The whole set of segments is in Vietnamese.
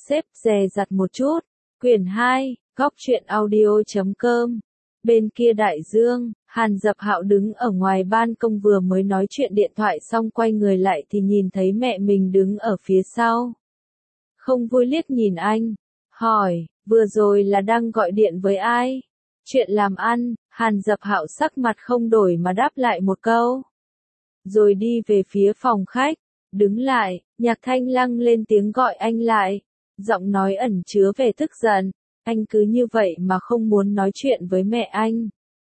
xếp dè dặt một chút. Quyển 2, góc truyện audio.com. Bên kia đại dương, Hàn Dập Hạo đứng ở ngoài ban công vừa mới nói chuyện điện thoại xong quay người lại thì nhìn thấy mẹ mình đứng ở phía sau. Không vui liếc nhìn anh, hỏi, vừa rồi là đang gọi điện với ai? Chuyện làm ăn, Hàn Dập Hạo sắc mặt không đổi mà đáp lại một câu. Rồi đi về phía phòng khách, đứng lại, Nhạc Thanh Lăng lên tiếng gọi anh lại. Giọng nói ẩn chứa vẻ tức giận, anh cứ như vậy mà không muốn nói chuyện với mẹ anh.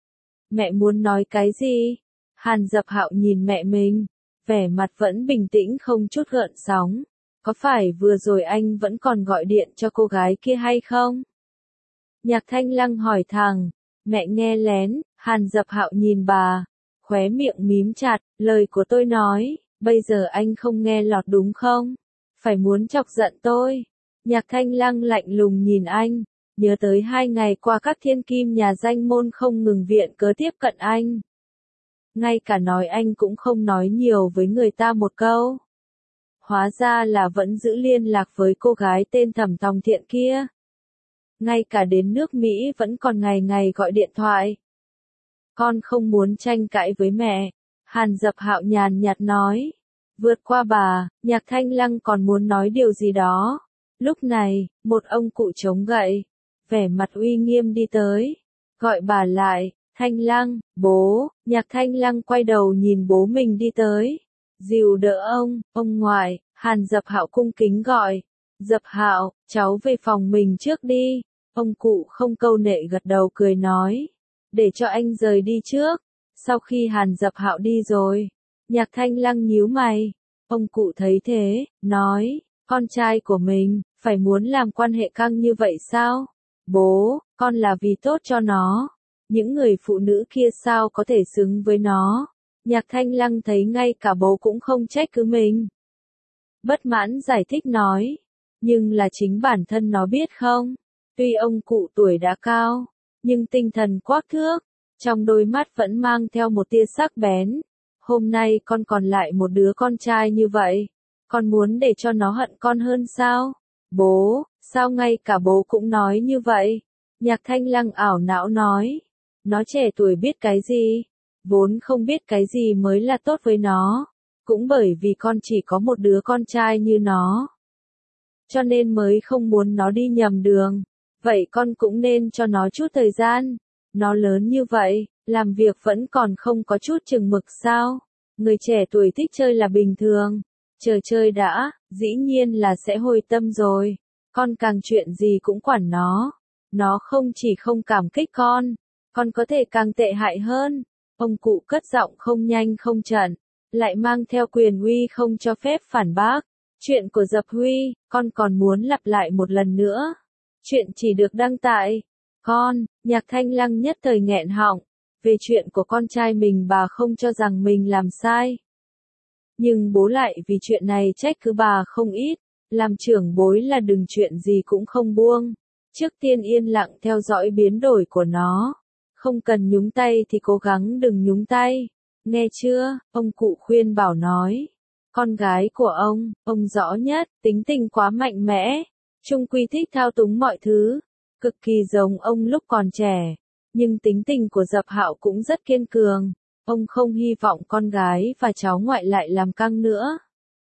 Mẹ muốn nói cái gì? Hàn Dập Hạo nhìn mẹ mình, vẻ mặt vẫn bình tĩnh không chút gợn sóng. Có phải vừa rồi anh vẫn còn gọi điện cho cô gái kia hay không? Nhạc Thanh Lăng hỏi thẳng, mẹ nghe lén, Hàn Dập Hạo nhìn bà, khóe miệng mím chặt, lời của tôi nói, bây giờ anh không nghe lọt đúng không? Phải muốn chọc giận tôi. Nhạc Thanh Lăng lạnh lùng nhìn anh, nhớ tới 2 ngày qua các thiên kim nhà danh môn không ngừng viện cớ tiếp cận anh. Ngay cả nói anh cũng không nói nhiều với người ta một câu. Hóa ra là vẫn giữ liên lạc với cô gái tên Thẩm Tòng Thiện kia. Ngay cả đến nước Mỹ vẫn còn ngày ngày gọi điện thoại. Con không muốn tranh cãi với mẹ, Hàn Dập Hạo nhàn nhạt nói. Vượt qua bà, Nhạc Thanh Lăng còn muốn nói điều gì đó. Lúc này, một ông cụ chống gậy, vẻ mặt uy nghiêm đi tới, gọi bà lại, Thanh Lăng, bố. Nhạc Thanh Lăng quay đầu nhìn bố mình đi tới, dìu đỡ ông ngoại. Hàn Dập Hạo cung kính gọi, Dập Hạo, cháu về phòng mình trước đi. Ông cụ không câu nệ gật đầu cười nói, để cho anh rời đi trước. Sau khi Hàn Dập Hạo đi rồi, Nhạc Thanh Lăng nhíu mày, ông cụ thấy thế, nói, con trai của mình, phải muốn làm quan hệ căng như vậy sao? Bố, con là vì tốt cho nó. Những người phụ nữ kia sao có thể xứng với nó? Nhạc Thanh Lăng thấy ngay cả bố cũng không trách cứ mình. Bất mãn giải thích nói, nhưng là chính bản thân nó biết không? Tuy ông cụ tuổi đã cao, nhưng tinh thần quắc thước, trong đôi mắt vẫn mang theo một tia sắc bén. Hôm nay con còn lại một đứa con trai như vậy, con muốn để cho nó hận con hơn sao? Bố, sao ngay cả bố cũng nói như vậy? Nhạc Thanh Lăng ảo não nói, nó trẻ tuổi biết cái gì? Vốn không biết cái gì mới là tốt với nó. Cũng bởi vì con chỉ có một đứa con trai như nó, cho nên mới không muốn nó đi nhầm đường. Vậy con cũng nên cho nó chút thời gian. Nó lớn như vậy, làm việc vẫn còn không có chút chừng mực sao? Người trẻ tuổi thích chơi là bình thường. Chờ chơi đã, dĩ nhiên là sẽ hồi tâm rồi. Con càng chuyện gì cũng quản nó. Nó không chỉ không cảm kích con có thể càng tệ hại hơn. Ông cụ cất giọng không nhanh không chậm, lại mang theo quyền uy không cho phép phản bác. Chuyện của Dập Huy, con còn muốn lặp lại một lần nữa. Chuyện chỉ được đăng tại Nhạc Thanh Lăng nhất thời nghẹn họng. Về chuyện của con trai mình bà không cho rằng mình làm sai. Nhưng bố lại vì chuyện này trách cứ bà không ít. Làm trưởng bối là đừng chuyện gì cũng không buông. Trước tiên yên lặng theo dõi biến đổi của nó. Không cần nhúng tay thì cố gắng đừng nhúng tay. Nghe chưa, ông cụ khuyên bảo nói. Con gái của ông rõ nhất, tính tình quá mạnh mẽ. Chung quy thích thao túng mọi thứ. Cực kỳ giống ông lúc còn trẻ. Nhưng tính tình của Dập Hạo cũng rất kiên cường. Ông không hy vọng con gái và cháu ngoại lại làm căng nữa.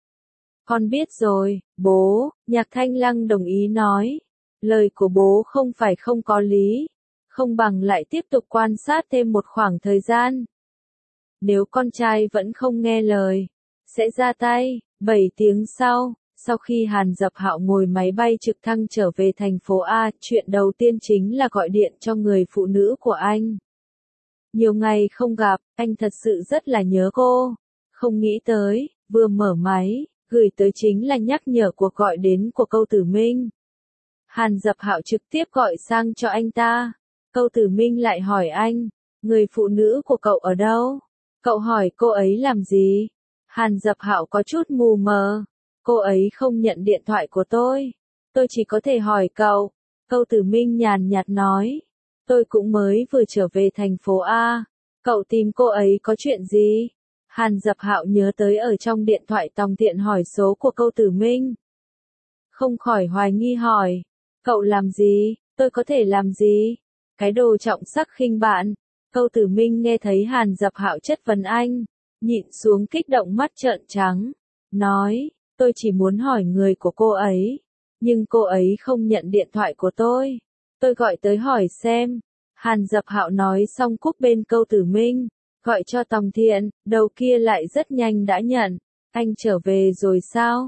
Con biết rồi, bố. Nhạc Thanh Lăng đồng ý nói. Lời của bố không phải không có lý. Không bằng lại tiếp tục quan sát thêm một khoảng thời gian. Nếu con trai vẫn không nghe lời, sẽ ra tay. 7 tiếng sau khi Hàn Dập Hạo ngồi máy bay trực thăng trở về thành phố A, chuyện đầu tiên chính là gọi điện cho người phụ nữ của anh. Nhiều ngày không gặp, anh thật sự rất là nhớ cô. Không nghĩ tới, vừa mở máy, gửi tới chính là nhắc nhở cuộc gọi đến của Câu Tử Minh. Hàn Dập Hạo trực tiếp gọi sang cho anh ta. Câu Tử Minh lại hỏi anh, người phụ nữ của cậu ở đâu? Cậu hỏi cô ấy làm gì? Hàn Dập Hạo có chút mù mờ. Cô ấy không nhận điện thoại của tôi. Tôi chỉ có thể hỏi cậu. Câu Tử Minh nhàn nhạt nói. Tôi cũng mới vừa trở về thành phố A. Cậu tìm cô ấy có chuyện gì? Hàn Dập Hạo nhớ tới ở trong điện thoại Tòng Thiện hỏi số của Câu Tử Minh. không khỏi hoài nghi hỏi. Cậu làm gì, tôi có thể làm gì? Cái đồ trọng sắc khinh bạn. Câu Tử Minh nghe thấy Hàn Dập Hạo chất vấn anh, nhịn xuống kích động mắt trợn trắng, nói, tôi chỉ muốn hỏi người của cô ấy, nhưng cô ấy không nhận điện thoại của tôi gọi tới hỏi xem. Hàn Dập Hạo nói xong cúp bên Câu Tử Minh, gọi cho Tòng Thiện, đầu kia lại rất nhanh đã nhận, anh trở về rồi sao?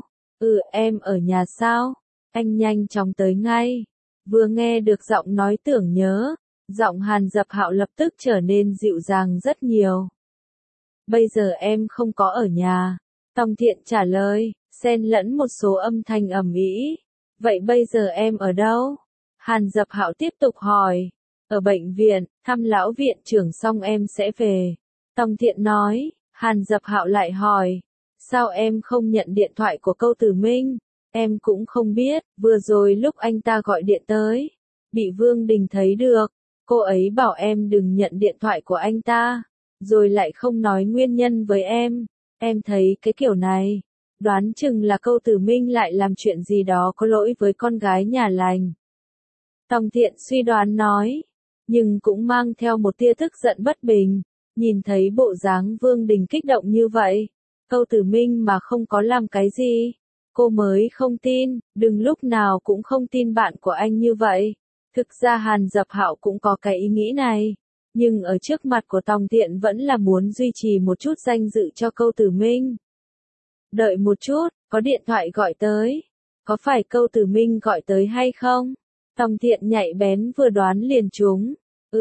Em ở nhà sao? Anh nhanh chóng tới ngay. Vừa nghe được giọng nói tưởng nhớ, giọng Hàn Dập Hạo lập tức trở nên dịu dàng rất nhiều. Bây giờ em không có ở nhà. Tòng Thiện trả lời, xen lẫn một số âm thanh ầm ĩ. Vậy bây giờ em ở đâu? Hàn Dập Hạo tiếp tục hỏi. Ở bệnh viện, thăm lão viện trưởng xong em sẽ về. Tòng Thiện nói. Hàn Dập Hạo lại hỏi. Sao em không nhận điện thoại của Câu Tử Minh? Em cũng không biết, vừa rồi lúc anh ta gọi điện tới, bị Vương Đình thấy được. Cô ấy bảo em đừng nhận điện thoại của anh ta, rồi lại không nói nguyên nhân với em. Em thấy cái kiểu này, đoán chừng là Câu Tử Minh lại làm chuyện gì đó có lỗi với con gái nhà lành. Tòng Thiện suy đoán nói, nhưng cũng mang theo một tia tức giận bất bình, nhìn thấy bộ dáng Vương Đình kích động như vậy, Câu Tử Minh mà không có làm cái gì, cô mới không tin, đừng lúc nào cũng không tin bạn của anh như vậy. Thực ra Hàn Dập Hạo cũng có cái ý nghĩ này, nhưng ở trước mặt của Tòng Thiện vẫn là muốn duy trì một chút danh dự cho Câu Tử Minh. Đợi một chút, có điện thoại gọi tới. Có phải Câu Tử Minh gọi tới hay không? Tòng Thiện nhạy bén vừa đoán liền trúng.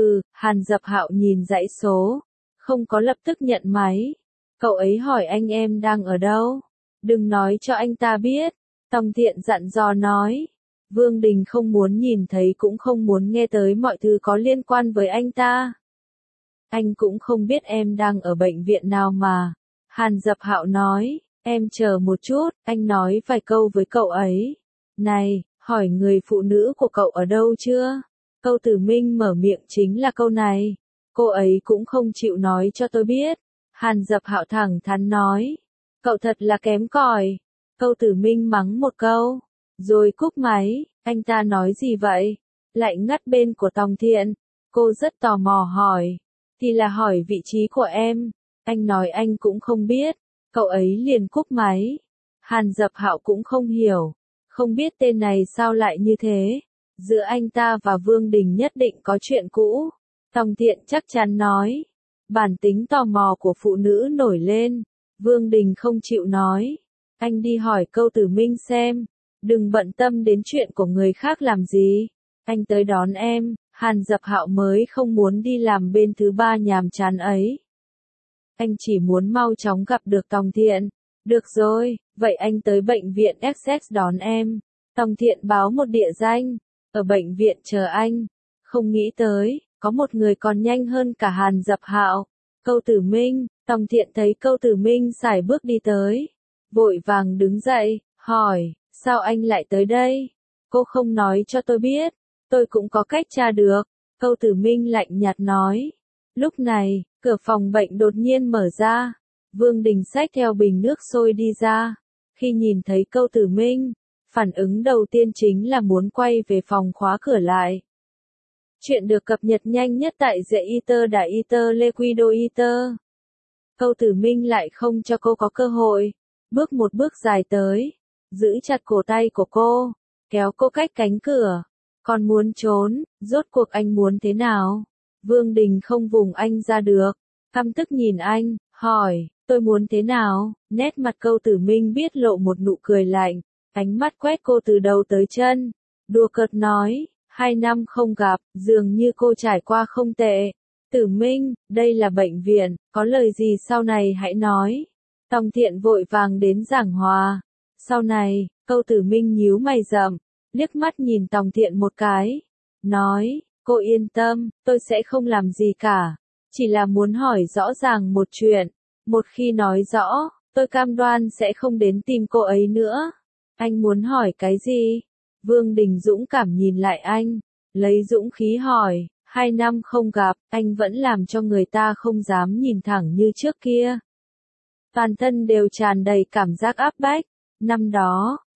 Hàn Dập Hạo nhìn dãy số, không có lập tức nhận máy. Cậu ấy hỏi anh em đang ở đâu? Đừng nói cho anh ta biết. Tòng Thiện dặn dò nói. Vương Đình không muốn nhìn thấy cũng không muốn nghe tới mọi thứ có liên quan với anh ta. Anh cũng không biết em đang ở bệnh viện nào mà. Hàn Dập Hạo nói, em chờ một chút, anh nói vài câu với cậu ấy. Này, hỏi người phụ nữ của cậu ở đâu chưa? Câu Tử Minh mở miệng chính là câu này. Cô ấy cũng không chịu nói cho tôi biết. Hàn Dập Hạo thẳng thắn nói. Cậu thật là kém cỏi. Câu Tử Minh mắng một câu, rồi cúp máy. Anh ta nói gì vậy? Lại ngắt bên của Tòng Thiện. Cô rất tò mò hỏi. Thì là hỏi vị trí của em. Anh nói anh cũng không biết. Cậu ấy liền cúp máy. Hàn Dập Hạo cũng không hiểu. Không biết tên này sao lại như thế. Giữa anh ta và Vương Đình nhất định có chuyện cũ. Tòng Thiện chắc chắn nói. Bản tính tò mò của phụ nữ nổi lên. Vương Đình không chịu nói. Anh đi hỏi Câu Tử Minh xem. Đừng bận tâm đến chuyện của người khác làm gì. Anh tới đón em. Hàn Dập Hạo mới không muốn đi làm bên thứ ba nhàm chán ấy. Anh chỉ muốn mau chóng gặp được Tòng Thiện. Được rồi, vậy anh tới bệnh viện Essex đón em. Tòng Thiện báo một địa danh. Ở bệnh viện chờ anh. Không nghĩ tới, có một người còn nhanh hơn cả Hàn Dập Hạo. Câu Tử Minh. Tòng Thiện thấy Câu Tử Minh sải bước đi tới. Vội vàng đứng dậy, hỏi, sao anh lại tới đây? Cô không nói cho tôi biết. Tôi cũng có cách tra được. Câu Tử Minh lạnh nhạt nói. Lúc này, cửa phòng bệnh đột nhiên mở ra. Vương Đình xách theo bình nước sôi đi ra. Khi nhìn thấy Câu Tử Minh, phản ứng đầu tiên chính là muốn quay về phòng khóa cửa lại. Chuyện được cập nhật nhanh nhất tại The Eater Đại Eater Liquido Eater. Câu Tử Minh lại không cho cô có cơ hội. Bước một bước dài tới. Giữ chặt cổ tay của cô. Kéo cô cách cánh cửa. Còn muốn trốn, rốt cuộc anh muốn thế nào? Vương Đình không vùng anh ra được. Căm tức nhìn anh, hỏi, tôi muốn thế nào? Nét mặt Câu Tử Minh biết lộ một nụ cười lạnh. Ánh mắt quét cô từ đầu tới chân. Đùa cợt nói, 2 năm không gặp, dường như cô trải qua không tệ. Tử Minh, đây là bệnh viện, có lời gì sau này hãy nói. Tòng Thiện vội vàng đến giảng hòa. Sau này, Câu Tử Minh nhíu mày rậm, liếc mắt nhìn Tòng Thiện một cái. Nói, cô yên tâm, tôi sẽ không làm gì cả. Chỉ là muốn hỏi rõ ràng một chuyện. Một khi nói rõ, tôi cam đoan sẽ không đến tìm cô ấy nữa. Anh muốn hỏi cái gì? Vương Đình dũng cảm nhìn lại anh. Lấy dũng khí hỏi. 2 năm không gặp, anh vẫn làm cho người ta không dám nhìn thẳng như trước kia. Toàn thân đều tràn đầy cảm giác áp bách. Năm đó,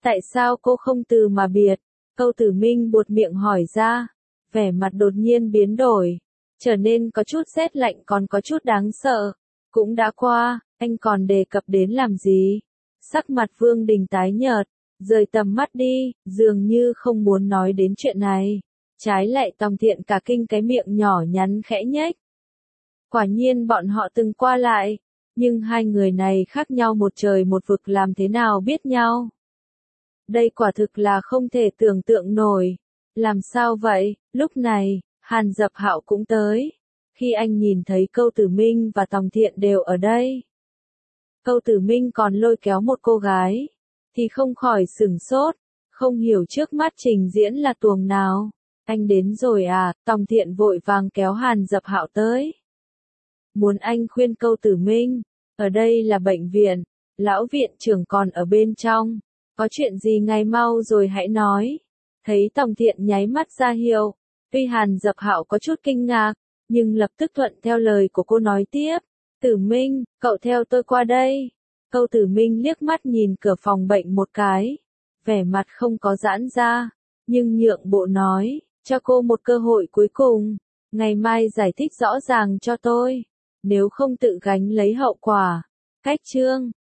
Tại sao cô không từ mà biệt? Câu Tử Minh buột miệng hỏi ra, vẻ mặt đột nhiên biến đổi, trở nên có chút rét lạnh còn có chút đáng sợ. Cũng đã qua, anh còn đề cập đến làm gì? Sắc mặt Vương Đình tái nhợt, rời tầm mắt đi, dường như không muốn nói đến chuyện này. Trái lại Tòng Thiện cả kinh cái miệng nhỏ nhắn khẽ nhếch. Quả nhiên bọn họ từng qua lại, nhưng hai người này khác nhau một trời một vực, làm thế nào biết nhau? Đây quả thực là không thể tưởng tượng nổi. Làm sao vậy? Lúc này, Hàn Dập Hạo cũng tới. Khi anh nhìn thấy Câu Tử Minh và Tòng Thiện đều ở đây, Câu Tử Minh còn lôi kéo một cô gái, thì không khỏi sửng sốt, không hiểu trước mắt trình diễn là tuồng nào. Anh đến rồi à? Tòng Thiện vội vàng kéo Hàn Dập Hạo tới. Muốn anh khuyên Câu Tử Minh, ở đây là bệnh viện, lão viện trưởng còn ở bên trong, có chuyện gì ngày mau rồi hãy nói. Thấy Tòng Thiện nháy mắt ra hiệu, tuy Hàn Dập Hạo có chút kinh ngạc, nhưng lập tức thuận theo lời của cô nói tiếp. Tử Minh, cậu theo tôi qua đây. Câu Tử Minh liếc mắt nhìn cửa phòng bệnh một cái, vẻ mặt không có giãn ra, nhưng nhượng bộ nói, cho cô một cơ hội cuối cùng, ngày mai giải thích rõ ràng cho tôi, nếu không tự gánh lấy hậu quả. Cách chương